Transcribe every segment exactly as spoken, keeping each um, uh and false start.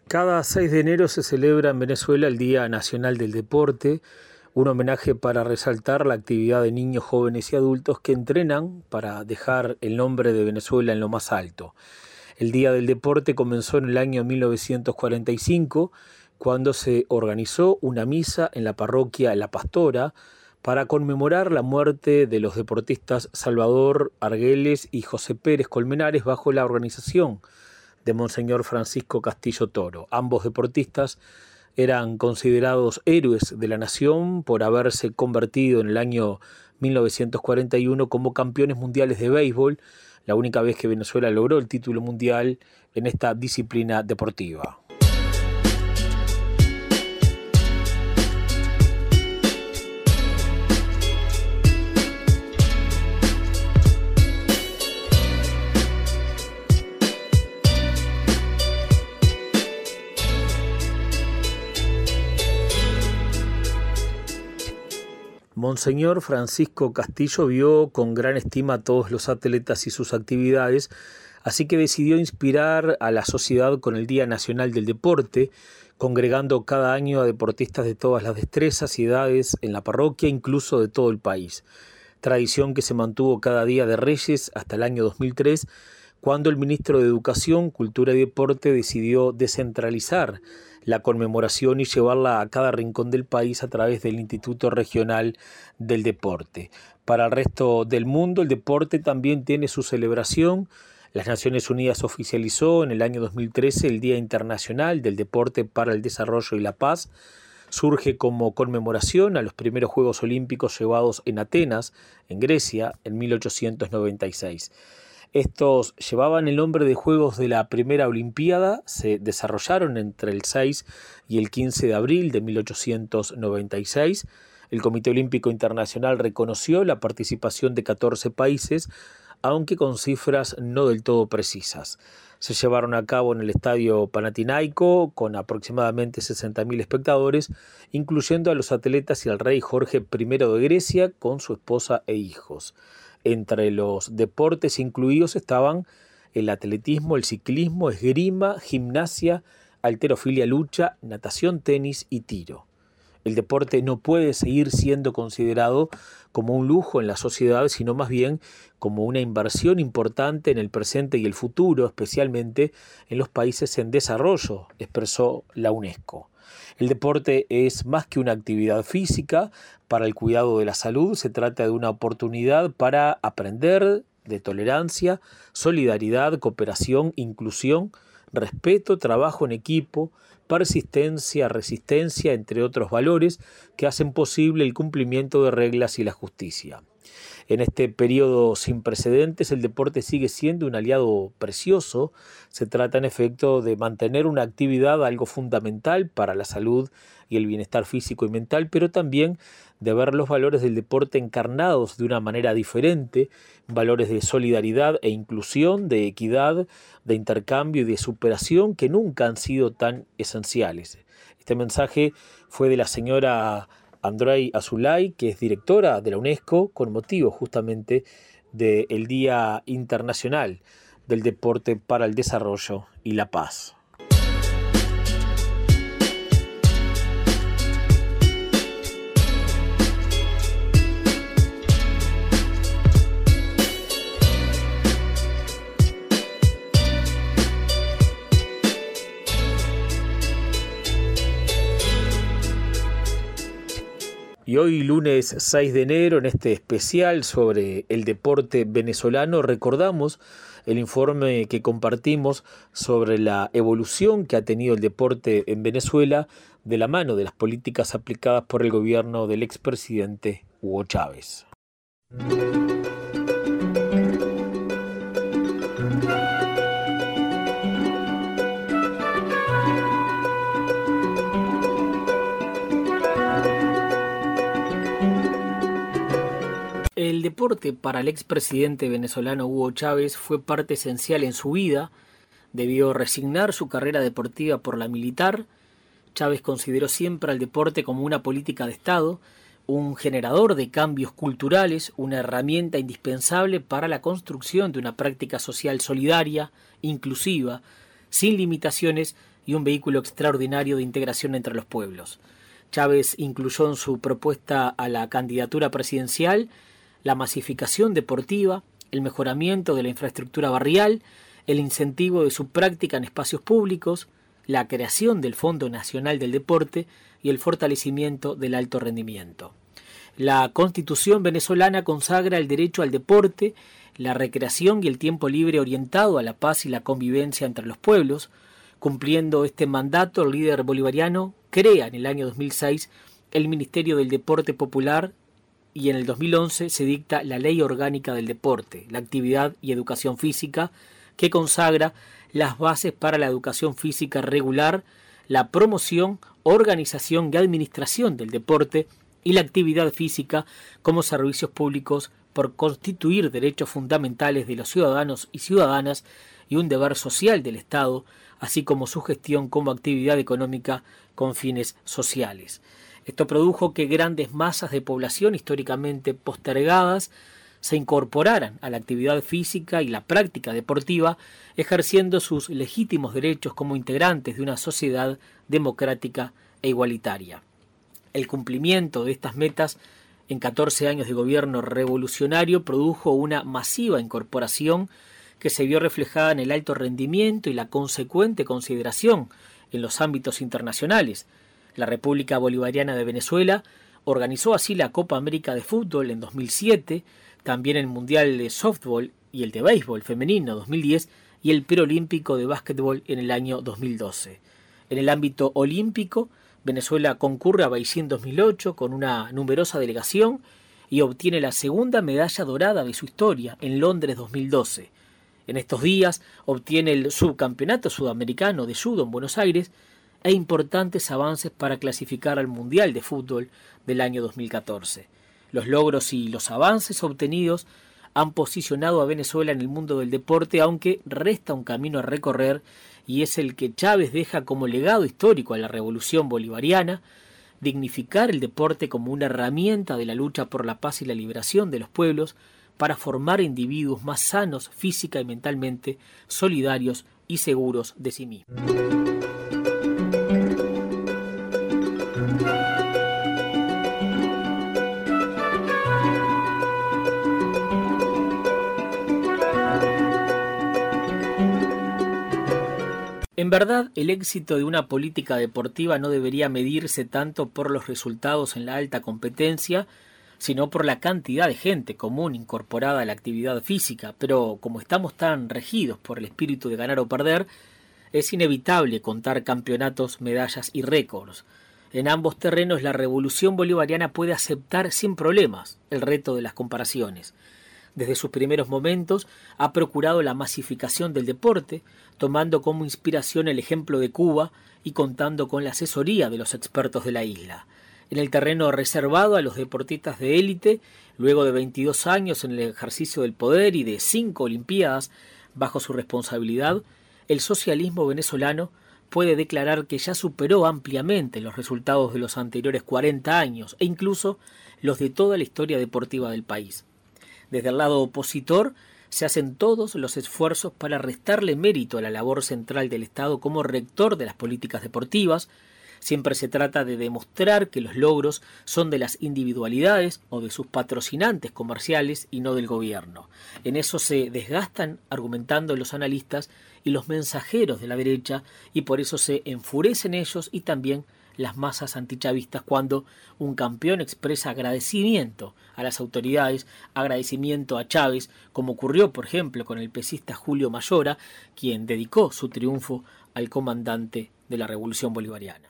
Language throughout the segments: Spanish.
Cada seis de enero se celebra en Venezuela el Día Nacional del Deporte, un homenaje para resaltar la actividad de niños, jóvenes y adultos que entrenan para dejar el nombre de Venezuela en lo más alto. El Día del Deporte comenzó en el año mil novecientos cuarenta y cinco, cuando se organizó una misa en la parroquia La Pastora para conmemorar la muerte de los deportistas Salvador Argüelles y José Pérez Colmenares bajo la organización de Monseñor Francisco Castillo Toro. Ambos deportistas eran considerados héroes de la nación por haberse convertido en el año mil novecientos cuarenta y uno como campeones mundiales de béisbol, la única vez que Venezuela logró el título mundial en esta disciplina deportiva. Monseñor Francisco Castillo vio con gran estima a todos los atletas y sus actividades, así que decidió inspirar a la sociedad con el Día Nacional del Deporte, congregando cada año a deportistas de todas las destrezas y edades en la parroquia, incluso de todo el país. Tradición que se mantuvo cada Día de Reyes hasta el año dos mil tres, cuando el ministro de Educación, Cultura y Deporte decidió descentralizar la conmemoración y llevarla a cada rincón del país a través del Instituto Regional del Deporte. Para el resto del mundo, el deporte también tiene su celebración. Las Naciones Unidas oficializó en el año dos mil trece el Día Internacional del Deporte para el Desarrollo y la Paz. Surge como conmemoración a los primeros Juegos Olímpicos llevados en Atenas, en Grecia, en mil ochocientos noventa y seis. Estos llevaban el nombre de Juegos de la Primera Olimpiada, se desarrollaron entre el seis y el quince de abril de mil ochocientos noventa y seis. El Comité Olímpico Internacional reconoció la participación de catorce países, aunque con cifras no del todo precisas. Se llevaron a cabo en el Estadio Panathinaiko con aproximadamente sesenta mil espectadores, incluyendo a los atletas y al rey Jorge primero de Grecia con su esposa e hijos. Entre los deportes incluidos estaban el atletismo, el ciclismo, esgrima, gimnasia, halterofilia, lucha, natación, tenis y tiro. El deporte no puede seguir siendo considerado como un lujo en la sociedad, sino más bien como una inversión importante en el presente y el futuro, especialmente en los países en desarrollo, expresó la UNESCO. El deporte es más que una actividad física para el cuidado de la salud, se trata de una oportunidad para aprender de tolerancia, solidaridad, cooperación, inclusión, respeto, trabajo en equipo, persistencia, resistencia, entre otros valores que hacen posible el cumplimiento de reglas y la justicia. En este periodo sin precedentes, el deporte sigue siendo un aliado precioso. Se trata, en efecto, de mantener una actividad algo fundamental para la salud y el bienestar físico y mental, pero también de ver los valores del deporte encarnados de una manera diferente, valores de solidaridad e inclusión, de equidad, de intercambio y de superación que nunca han sido tan esenciales. Este mensaje fue de la señora Andrei Azoulay, que es directora de la UNESCO, con motivo justamente del Día Internacional del Deporte para el Desarrollo y la Paz. Y hoy, lunes seis de enero, en este especial sobre el deporte venezolano, recordamos el informe que compartimos sobre la evolución que ha tenido el deporte en Venezuela de la mano de las políticas aplicadas por el gobierno del expresidente Hugo Chávez. El deporte para el expresidente venezolano Hugo Chávez fue parte esencial en su vida. Debió resignar su carrera deportiva por la militar. Chávez consideró siempre al deporte como una política de Estado, un generador de cambios culturales, una herramienta indispensable para la construcción de una práctica social solidaria, inclusiva, sin limitaciones y un vehículo extraordinario de integración entre los pueblos. Chávez incluyó en su propuesta a la candidatura presidencial la masificación deportiva, el mejoramiento de la infraestructura barrial, el incentivo de su práctica en espacios públicos, la creación del Fondo Nacional del Deporte y el fortalecimiento del alto rendimiento. La Constitución venezolana consagra el derecho al deporte, la recreación y el tiempo libre orientado a la paz y la convivencia entre los pueblos. Cumpliendo este mandato, el líder bolivariano crea en el año dos mil seis el Ministerio del Deporte Popular y en el dos mil once se dicta la Ley Orgánica del Deporte, la Actividad y Educación Física, que consagra las bases para la educación física regular, la promoción, organización y administración del deporte y la actividad física como servicios públicos por constituir derechos fundamentales de los ciudadanos y ciudadanas y un deber social del Estado, así como su gestión como actividad económica con fines sociales. Esto produjo que grandes masas de población históricamente postergadas se incorporaran a la actividad física y la práctica deportiva, ejerciendo sus legítimos derechos como integrantes de una sociedad democrática e igualitaria. El cumplimiento de estas metas en catorce años de gobierno revolucionario produjo una masiva incorporación que se vio reflejada en el alto rendimiento y la consecuente consideración en los ámbitos internacionales. La República Bolivariana de Venezuela organizó así la Copa América de Fútbol en dos mil siete, también el Mundial de Softball y el de Béisbol femenino dos mil diez y el Preolímpico de Básquetbol en el año dos mil doce. En el ámbito olímpico, Venezuela concurre a Beijing dos mil ocho con una numerosa delegación y obtiene la segunda medalla dorada de su historia en Londres dos mil doce. En estos días obtiene el subcampeonato sudamericano de judo en Buenos Aires e importantes avances para clasificar al Mundial de Fútbol del año dos mil catorce. Los logros y los avances obtenidos han posicionado a Venezuela en el mundo del deporte, aunque resta un camino a recorrer y es el que Chávez deja como legado histórico a la revolución bolivariana: dignificar el deporte como una herramienta de la lucha por la paz y la liberación de los pueblos para formar individuos más sanos física y mentalmente, solidarios y seguros de sí mismos. En verdad, el éxito de una política deportiva no debería medirse tanto por los resultados en la alta competencia, sino por la cantidad de gente común incorporada a la actividad física, pero como estamos tan regidos por el espíritu de ganar o perder, es inevitable contar campeonatos, medallas y récords. En ambos terrenos la revolución bolivariana puede aceptar sin problemas el reto de las comparaciones. Desde sus primeros momentos ha procurado la masificación del deporte, tomando como inspiración el ejemplo de Cuba y contando con la asesoría de los expertos de la isla. En el terreno reservado a los deportistas de élite, luego de veintidós años en el ejercicio del poder y de cinco Olimpiadas bajo su responsabilidad, el socialismo venezolano puede declarar que ya superó ampliamente los resultados de los anteriores cuarenta años e incluso los de toda la historia deportiva del país. Desde el lado opositor se hacen todos los esfuerzos para restarle mérito a la labor central del Estado como rector de las políticas deportivas. Siempre se trata de demostrar que los logros son de las individualidades o de sus patrocinantes comerciales y no del gobierno. En eso se desgastan argumentando los analistas y los mensajeros de la derecha, y por eso se enfurecen ellos y también las masas antichavistas cuando un campeón expresa agradecimiento a las autoridades, agradecimiento a Chávez, como ocurrió por ejemplo con el pesista Julio Mayora, quien dedicó su triunfo al comandante de la Revolución Bolivariana.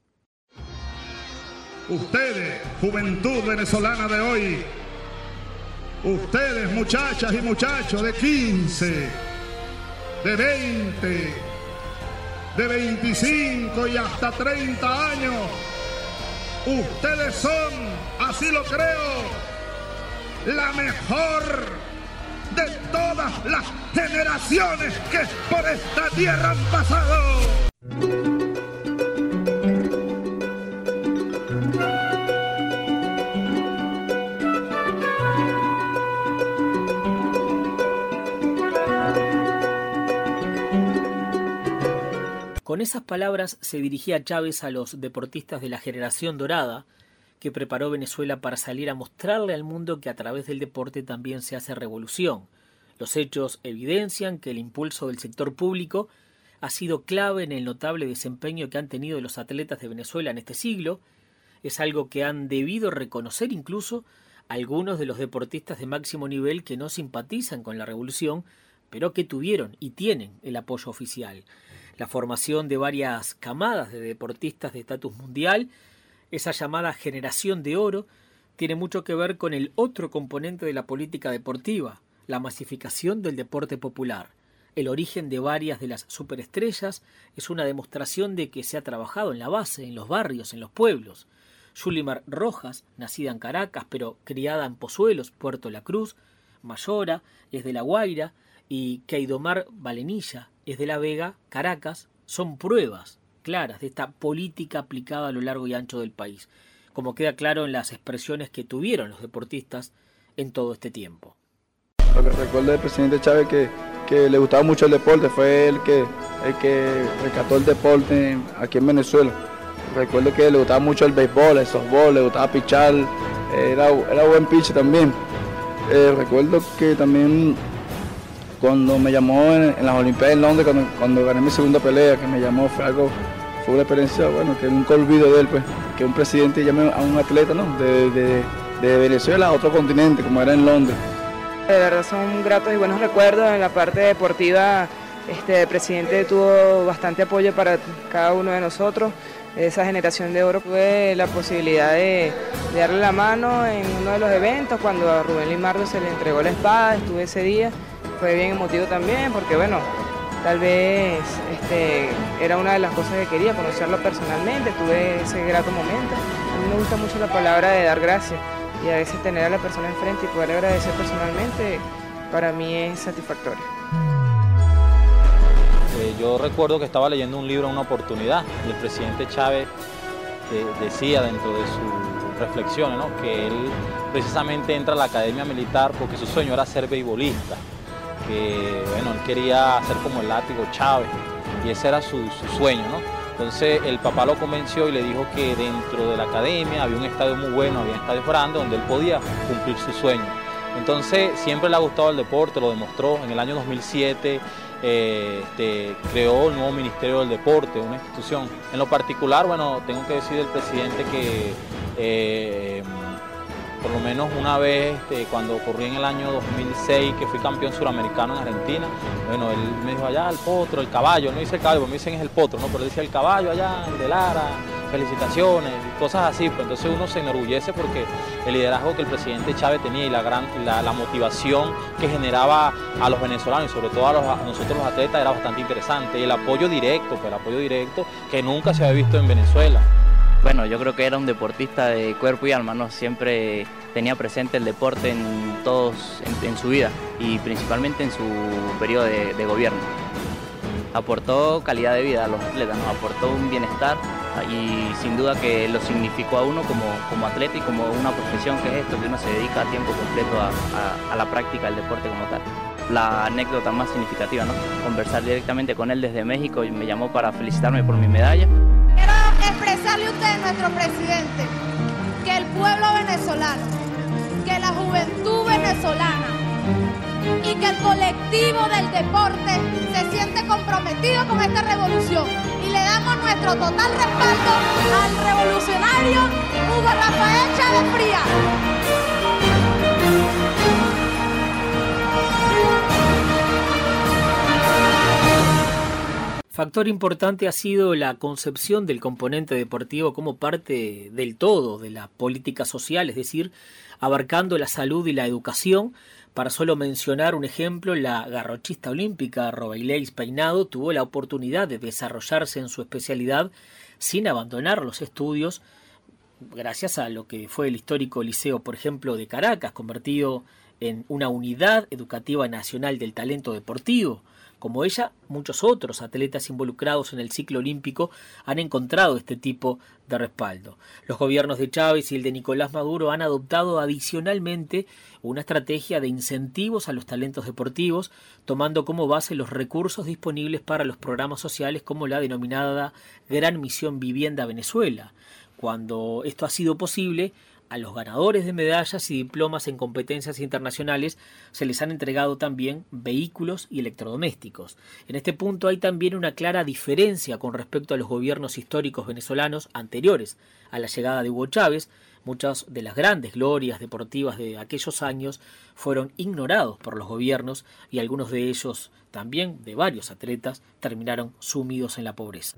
Ustedes, juventud venezolana de hoy, ustedes muchachas y muchachos de quince, de veinte, de veinticinco y hasta treinta años, ustedes son, así lo creo, la mejor de todas las generaciones que por esta tierra han pasado. Con esas palabras se dirigía Chávez a los deportistas de la generación dorada que preparó Venezuela para salir a mostrarle al mundo que a través del deporte también se hace revolución. Los hechos evidencian que el impulso del sector público ha sido clave en el notable desempeño que han tenido los atletas de Venezuela en este siglo. Es algo que han debido reconocer incluso algunos de los deportistas de máximo nivel que no simpatizan con la revolución, pero que tuvieron y tienen el apoyo oficial. La formación de varias camadas de deportistas de estatus mundial, esa llamada generación de oro, tiene mucho que ver con el otro componente de la política deportiva, la masificación del deporte popular. El origen de varias de las superestrellas es una demostración de que se ha trabajado en la base, en los barrios, en los pueblos. Yulimar Rojas, nacida en Caracas pero criada en Pozuelos, Puerto La Cruz, Mayora, es de La Guaira, y Keidomar Valenilla, es de La Vega, Caracas, son pruebas claras de esta política aplicada a lo largo y ancho del país, como queda claro en las expresiones que tuvieron los deportistas en todo este tiempo. Recuerdo del presidente Chávez que, que le gustaba mucho el deporte, fue el que, el que rescató el deporte aquí en Venezuela. Recuerdo que le gustaba mucho el béisbol, el softball, le gustaba pichar, era, era buen pitcher también. Eh, recuerdo que también cuando me llamó en, en las Olimpiadas en Londres, cuando, cuando gané mi segunda pelea, que me llamó, fue algo, fue una experiencia, bueno, que nunca olvido de él, pues, que un presidente llame a un atleta, ¿no?, de, de, de Venezuela a otro continente, como era en Londres. De verdad son gratos y buenos recuerdos. En la parte deportiva, este, el presidente tuvo bastante apoyo para cada uno de nosotros. Esa generación de oro, tuve la posibilidad de, de darle la mano en uno de los eventos, cuando a Rubén Limardo se le entregó la espada, estuve ese día, fue bien emotivo también, porque bueno, tal vez este, era una de las cosas que quería, conocerlo personalmente, tuve ese grato momento. A mí me gusta mucho la palabra de dar gracias, y a veces tener a la persona enfrente y poder agradecer personalmente, para mí es satisfactorio. Eh, yo recuerdo que estaba leyendo un libro en una oportunidad y el presidente Chávez eh, decía dentro de sus reflexiones, ¿no?, que él precisamente entra a la academia militar porque su sueño era ser beisbolista, que bueno, él quería ser como el Látigo Chávez y ese era su, su sueño, ¿no? Entonces el papá lo convenció y le dijo que dentro de la academia había un estadio muy bueno, había estadios grandes donde él podía cumplir su sueño. Entonces siempre le ha gustado el deporte, lo demostró. En el año dos mil siete eh, este, creó el nuevo Ministerio del Deporte, una institución. En lo particular, bueno, tengo que decir del presidente que eh, por lo menos una vez, este, cuando ocurrió en el año dos mil seis, que fui campeón suramericano en Argentina, bueno, él me dijo allá el potro, el caballo, no dice el caballo, me dicen es el potro, ¿no? Pero dice el caballo allá, el de Lara, felicitaciones, cosas así. Pues entonces uno se enorgullece porque el liderazgo que el presidente Chávez tenía y la, gran, la, la motivación que generaba a los venezolanos y sobre todo a, los, a nosotros los atletas era bastante interesante. Y el apoyo directo, pues el apoyo directo que nunca se había visto en Venezuela. Bueno, yo creo que era un deportista de cuerpo y alma, ¿no? Siempre tenía presente el deporte en todos, en, en su vida y principalmente en su periodo de, de gobierno. Aportó calidad de vida a los atletas, ¿no? Aportó un bienestar y sin duda que lo significó a uno como, como atleta y como una profesión que es esto, que uno se dedica a tiempo completo a, a, a la práctica del deporte como tal. La anécdota más significativa, ¿no? Conversar directamente con él desde México y me llamó para felicitarme por mi medalla. Quiero expresarle a usted, nuestro presidente, que el pueblo venezolano, que la juventud venezolana y que el colectivo del deporte se siente comprometido con esta revolución y le damos nuestro total respaldo al revolucionario Hugo Rafael Chávez Frías. Factor importante ha sido la concepción del componente deportivo como parte del todo de la política social, es decir, abarcando la salud y la educación. Para solo mencionar un ejemplo, la garrochista olímpica Robaileis Peinado tuvo la oportunidad de desarrollarse en su especialidad sin abandonar los estudios, gracias a lo que fue el histórico Liceo, por ejemplo, de Caracas, convertido en una unidad educativa nacional del talento deportivo. Como ella, muchos otros atletas involucrados en el ciclo olímpico han encontrado este tipo de respaldo. Los gobiernos de Chávez y el de Nicolás Maduro han adoptado adicionalmente una estrategia de incentivos a los talentos deportivos, tomando como base los recursos disponibles para los programas sociales como la denominada Gran Misión Vivienda Venezuela. Cuando esto ha sido posible, a los ganadores de medallas y diplomas en competencias internacionales se les han entregado también vehículos y electrodomésticos. En este punto hay también una clara diferencia con respecto a los gobiernos históricos venezolanos anteriores a la llegada de Hugo Chávez. Muchas de las grandes glorias deportivas de aquellos años fueron ignorados por los gobiernos y algunos de ellos, también de varios atletas, terminaron sumidos en la pobreza.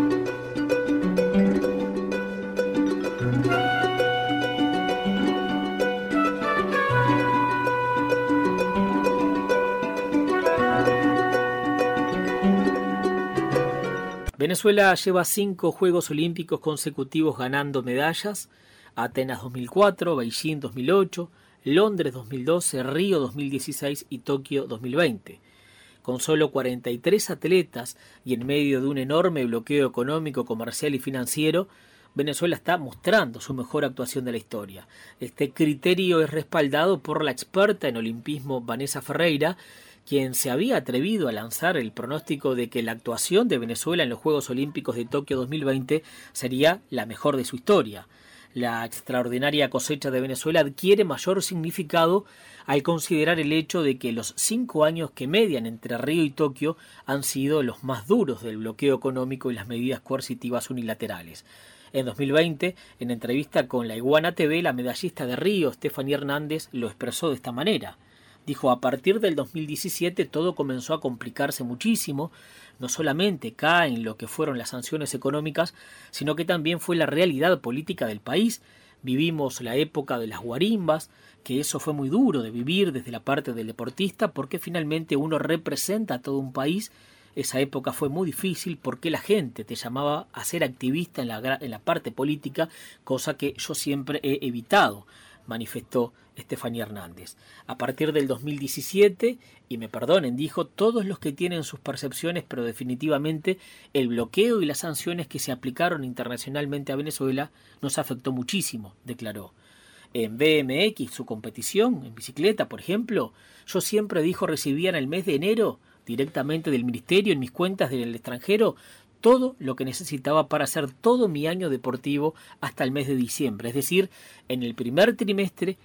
Venezuela lleva cinco Juegos Olímpicos consecutivos ganando medallas: Atenas dos mil cuatro, Beijing dos mil ocho, Londres dos mil doce, Río dos mil dieciséis y Tokio dos mil veinte. Con solo cuarenta y tres atletas y en medio de un enorme bloqueo económico, comercial y financiero, Venezuela está mostrando su mejor actuación de la historia. Este criterio es respaldado por la experta en olimpismo Vanessa Ferreira, quien se había atrevido a lanzar el pronóstico de que la actuación de Venezuela en los Juegos Olímpicos de Tokio dos mil veinte sería la mejor de su historia. La extraordinaria cosecha de Venezuela adquiere mayor significado al considerar el hecho de que los cinco años que median entre Río y Tokio han sido los más duros del bloqueo económico y las medidas coercitivas unilaterales. En dos mil veinte, en entrevista con la Iguana T V, la medallista de Río, Stephanie Hernández, lo expresó de esta manera. Dijo: a partir del dos mil diecisiete todo comenzó a complicarse muchísimo, no solamente caen lo que fueron las sanciones económicas, sino que también fue la realidad política del país. Vivimos la época de las guarimbas, que eso fue muy duro de vivir desde la parte del deportista, porque finalmente uno representa a todo un país. Esa época fue muy difícil porque la gente te llamaba a ser activista en la, en la parte política, cosa que yo siempre he evitado, manifestó Stephanie Hernández. A partir del dos mil diecisiete, y me perdonen, dijo, todos los que tienen sus percepciones, pero definitivamente el bloqueo y las sanciones que se aplicaron internacionalmente a Venezuela nos afectó muchísimo, declaró. En B M X, su competición, en bicicleta, por ejemplo, yo siempre, dijo, recibía en el mes de enero, directamente del ministerio, en mis cuentas del extranjero, todo lo que necesitaba para hacer todo mi año deportivo hasta el mes de diciembre. Es decir, en el primer trimestre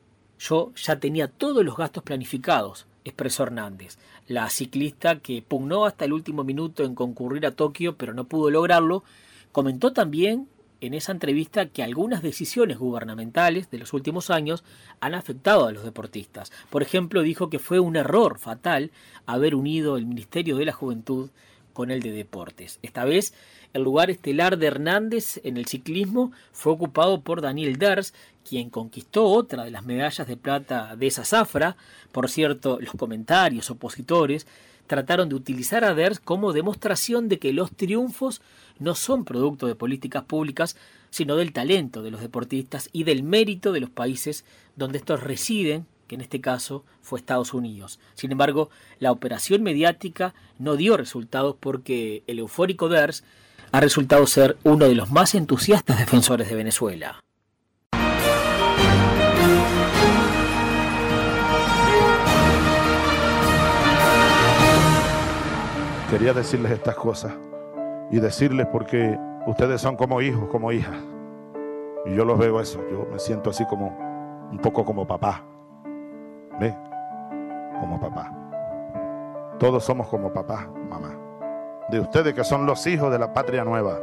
yo ya tenía todos los gastos planificados, expresó Hernández. La ciclista, que pugnó hasta el último minuto en concurrir a Tokio, pero no pudo lograrlo, comentó también en esa entrevista que algunas decisiones gubernamentales de los últimos años han afectado a los deportistas. Por ejemplo, dijo que fue un error fatal haber unido el Ministerio de la Juventud con el de Deportes. Esta vez, el lugar estelar de Hernández en el ciclismo fue ocupado por Daniel Ders, quien conquistó otra de las medallas de plata de esa zafra. Por cierto, los comentarios opositores trataron de utilizar a Ders como demostración de que los triunfos no son producto de políticas públicas, sino del talento de los deportistas y del mérito de los países donde estos residen, que en este caso fue Estados Unidos. Sin embargo, la operación mediática no dio resultados porque el eufórico Ders ha resultado ser uno de los más entusiastas defensores de Venezuela. Quería decirles estas cosas y decirles porque ustedes son como hijos, como hijas. Y yo los veo eso, yo me siento así como un poco como papá. ¿Ve? Como papá. Todos somos como papá, mamá. De ustedes que son los hijos de la patria nueva.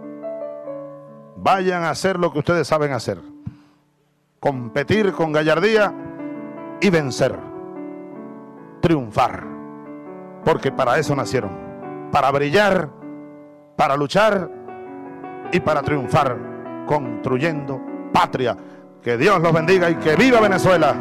Vayan a hacer lo que ustedes saben hacer. Competir con gallardía y vencer. Triunfar. Porque para eso nacieron. Para brillar, para luchar y para triunfar. Construyendo patria. Que Dios los bendiga y que viva Venezuela.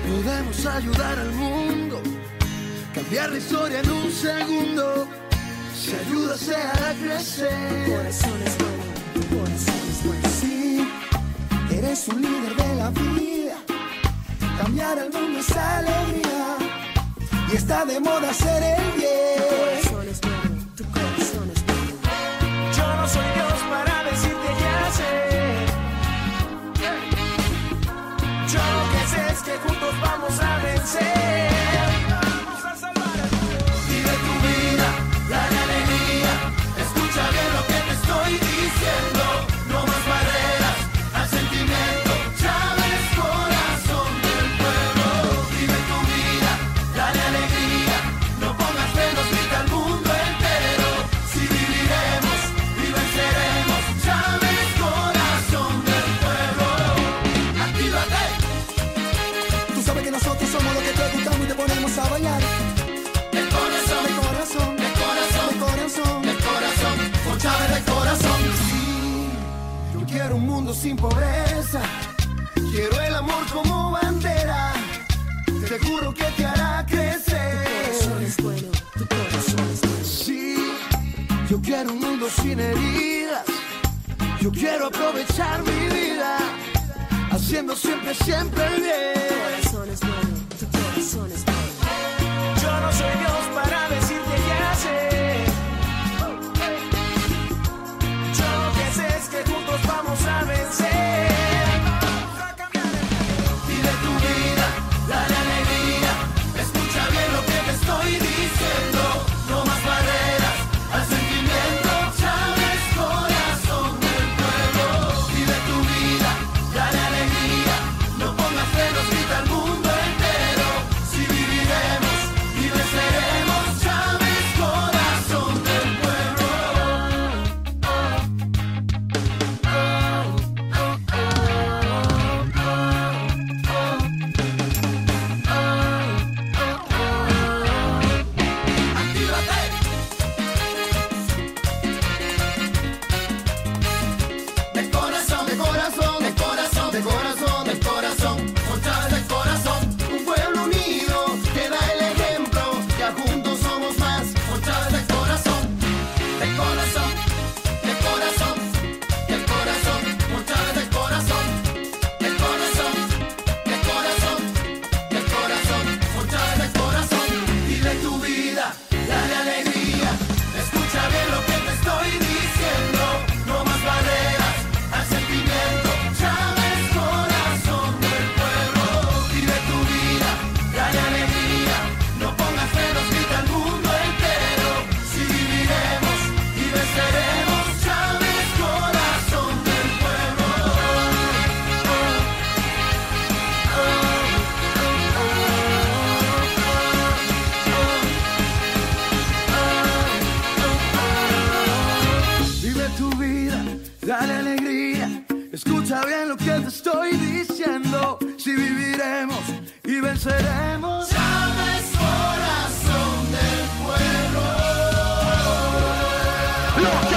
Ayudar al mundo, cambiar la historia en un segundo. si ayudas a crecer. Tu corazón es bueno, tu corazón es bueno. Sí, eres un líder de la vida. Cambiar el mundo es alegría. Y está de moda hacer el bien. Tu corazón es bueno, tu corazón es bueno. Yo no soy Dios para decirte qué hacer. Yo lo que sé es que juntos vamos a vencer. Vamos a salvar el mundo. Vive tu vida, dale alegría. Escucha bien lo que te estoy diciendo. No más barreras al sentimiento. Chávez, corazón del pueblo. Vive tu vida, dale alegría. No pongas frenos, grita al mundo entero. Si viviremos y venceremos. Chávez, corazón del pueblo. Actívate. Tú sabes que nosotros somos los que te gustamos y te ponemos a bailar. El corazón, el corazón, el corazón, el corazón, el corazón, con Chávez de corazón. Sí, yo quiero un mundo sin pobreza. Quiero el amor como bandera. Te juro que te hará crecer. Tu corazón es bueno, tu corazón es bueno. Sí, yo quiero un mundo sin heridas. Yo quiero aprovechar mi vida, haciendo siempre, siempre el bien. Tu corazón es bueno, tu corazón es bueno. Yo no soy Dios para decirte qué hacer. Yo lo que sé es que juntos vamos a vencer. Vive tu vida, dale alegría. Escucha bien lo que te estoy diciendo. No más barreras al sentimiento. Chávez, corazón del pueblo. Vive tu vida, dale alegría. No pongas frenos, grita al mundo entero. Si viviremos y venceremos. Chávez, corazón del pueblo. Actívate. De corazón, de corazón, de corazón, de corazón, de corazón, con Chávez de corazón. Un pueblo unido que da el ejemplo, ya juntos somos más, con Chávez de corazón. De corazón, de corazón, de corazón, con Chávez de corazón. De corazón, de corazón, de corazón, con Chávez de corazón. Vive tu vida, dale alegría. Escucha bien lo que te estoy diciendo. No más barreras al sentimiento. Chávez, corazón del pueblo. Vive tu vida, dale alegría. No pongas frenos, grita al mundo entero. Si viviremos y venceremos. Chávez, corazón del pueblo. Vive tu vida, dale alegría. Escucha bien lo que te estoy diciendo. Si viviremos y venceremos. Chávez, corazón del pueblo.